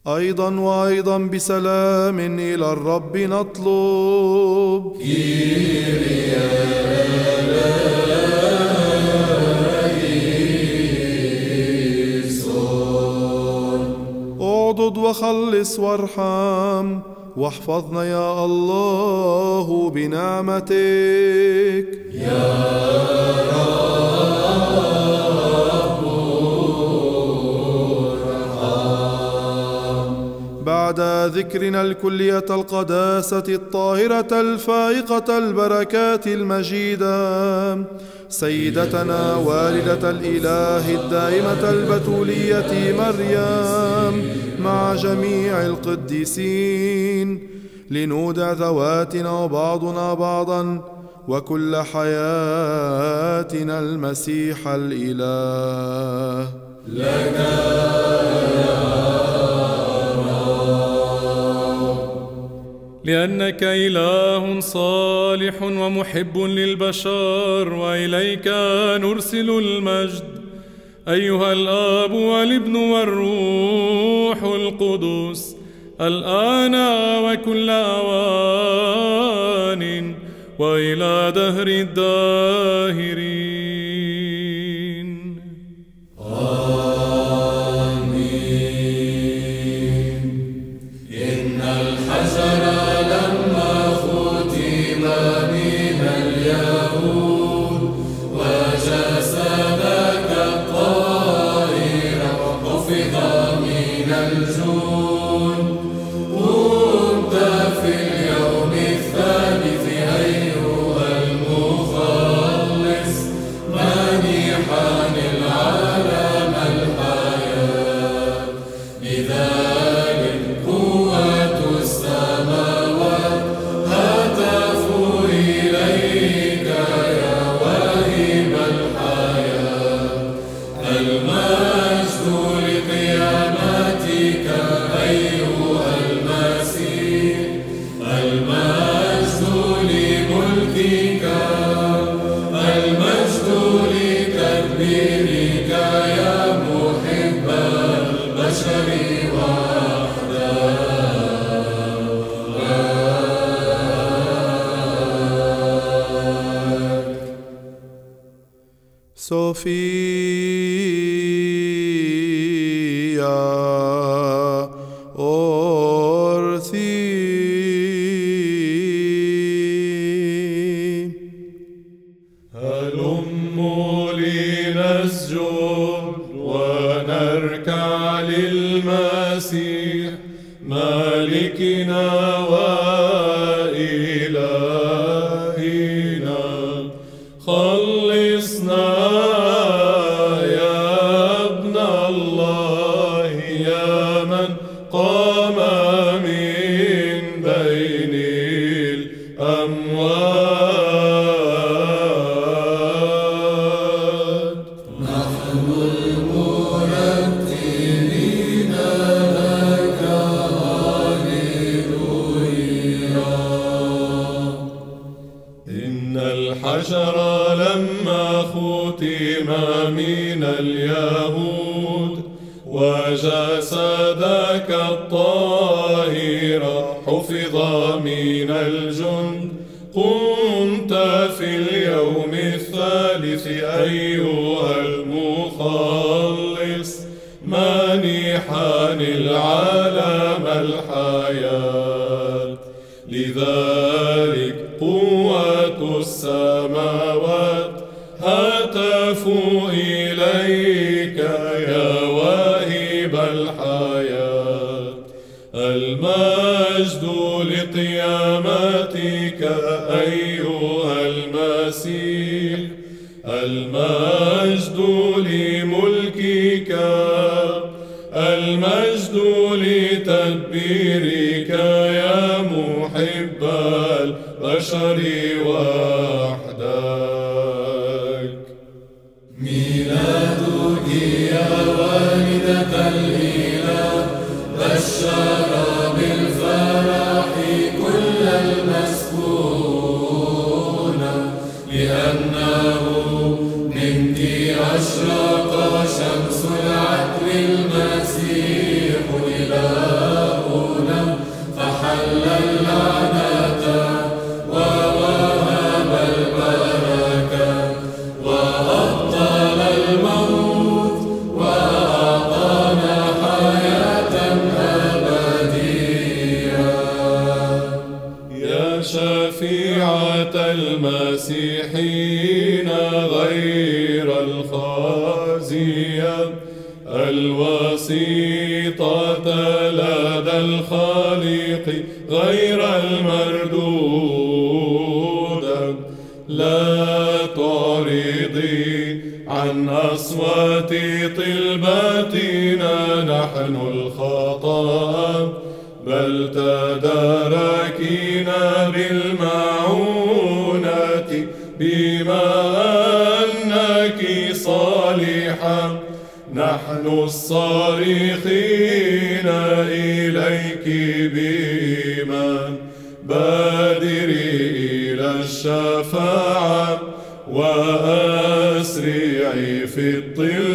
أيضا وأيضا بسلام إلى الرب نطلب. اعضد وخلص وارحم واحفظنا يا الله بنعمتك يا رب ارحم. بعد ذكرنا الكلية القداسة الطاهرة الفائقة البركات المجيدة، سيدتنا والدة الإله الدائمة البتولية مريم مع جميع القديسين، لنودع ذواتنا وبعضنا بعضا وكل حياتنا المسيح الإله. لك لأنك إله صالح ومحب للبشر، وإليك نرسل المجد أيها الآب والابن والروح القدس، الآن وكل أوان وإلى دهر الداهرين. Sophia Orthi. هلموا لنسجد ونركع للمسيح مالكنا وإلهنا، خلصنا يا ابن الله يا من قام من بين الأموات. نحن المرتلين لك هاليلويا. إن الحشر لما ختم من اليهود وجسدك الطاهر حفظ من الجند، قمت في اليوم الثالث أيها المخلص مانحا العالم الحياة. لذلك قوة السماوات هتفوا إليك يا واهب الحياة. المجد لقيامتك أيها المسيح، المجد لملكك، المجد لتدبيرك يا محب البشر وحدك. ميلادك يا والدة الإله بشر بالفرح كل المسكون، لأنه منك أشرق شمس العدل المسيح إلى رجاؤنا فحل اللعنة ووهب البركة وأبطل الموت وأعطانا حياة أبدية. يا شفيعة المسيحين غير الخازية الوسيطة لدى الخالق غير المردودة، لا تعرضي عن أصوات طلباتنا نحن الخطاة، بل تداركينا بالمعونة بما أنك صالحة. نحن الصارخين إليك بإيمان، بادري إلى الشفاعة وأسرعي في الطلب